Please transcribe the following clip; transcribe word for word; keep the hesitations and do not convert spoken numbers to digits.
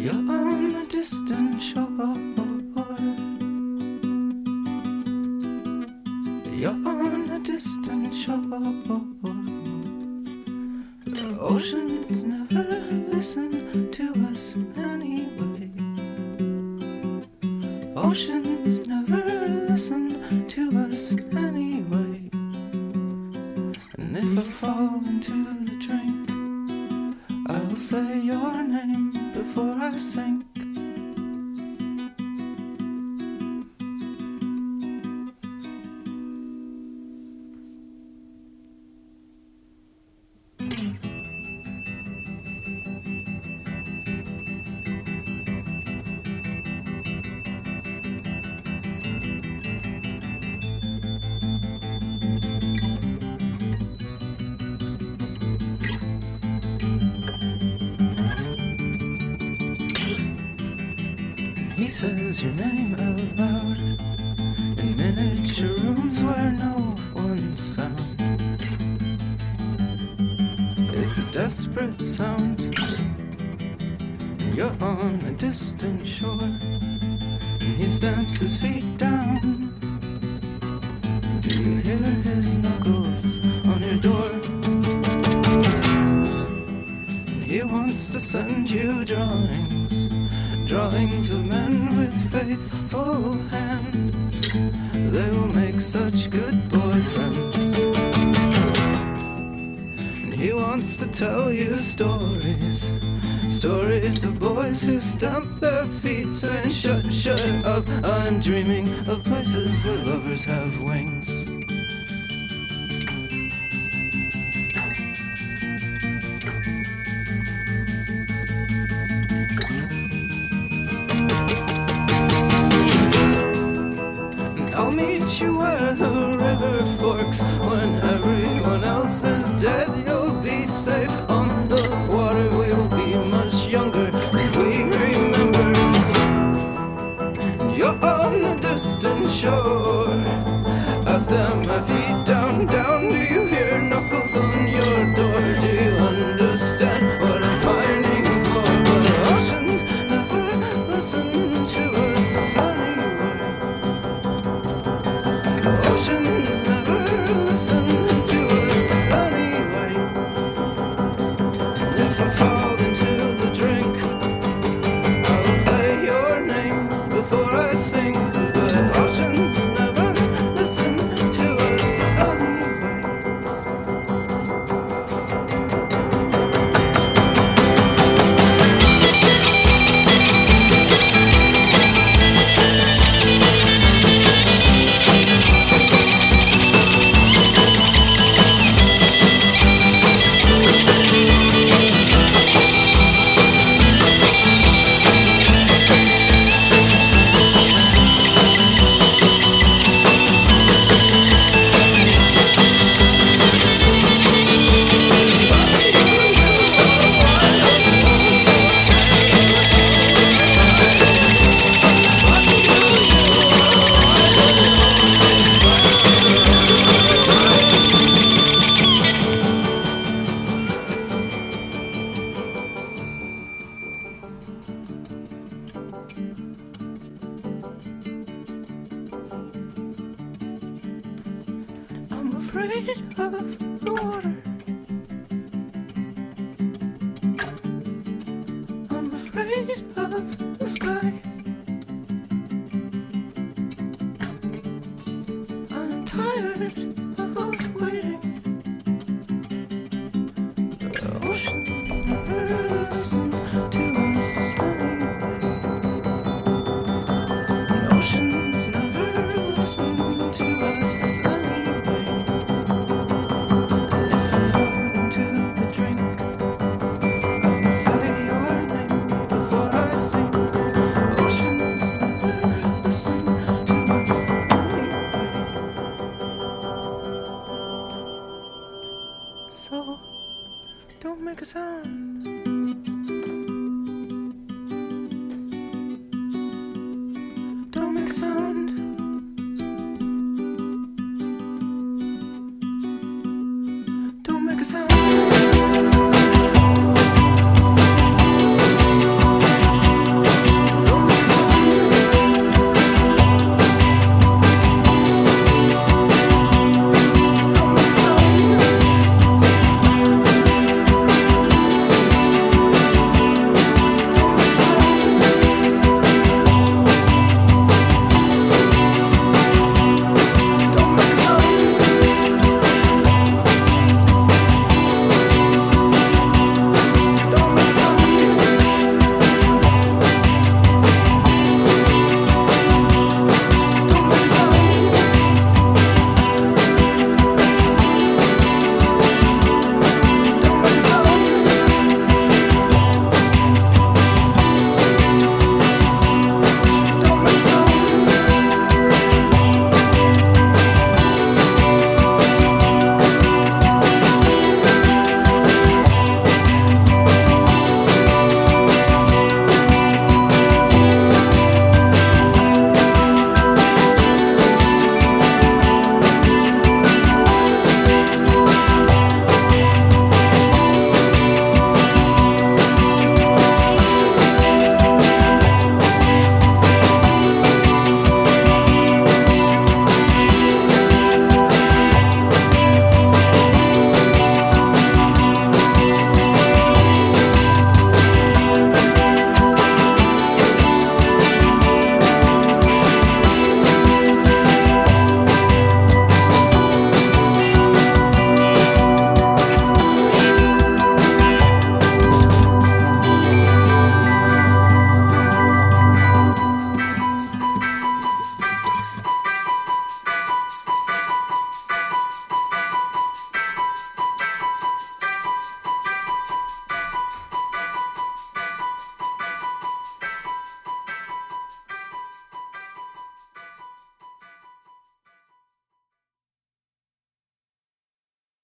You're on a distant shore. You're on a distant shore. The oceans never listen to us anyway. Oceans never listen to us anyway. And if I fall into the drink, I'll say your name before I sink. He says your name out loud in miniature rooms where no one's found. It's a desperate sound, and you're on a distant shore, and he stamps his feet down. Do you hear his knuckles on your door? And he wants to send you drawings, drawings of men with faithful hands. They will make such good boyfriends. And he wants to tell you stories, stories of boys who stamp their feet saying shut, shut up, I'm dreaming of places where lovers have wings. I'll meet you where the river forks. When everyone else is dead, you'll be safe on the water. We'll be much younger than we remember. You're on a distant shore. I stand my feet down, down. Do you hear knuckles on your door? Do you understand what I'm pining for? But oceans never listen to us anyway. Oceans never listen to us anyway. And if I fall into the drink, I'll say your name before I sing. But oceans never listen to us anyway. I'm afraid of the water. I'm afraid of the sky.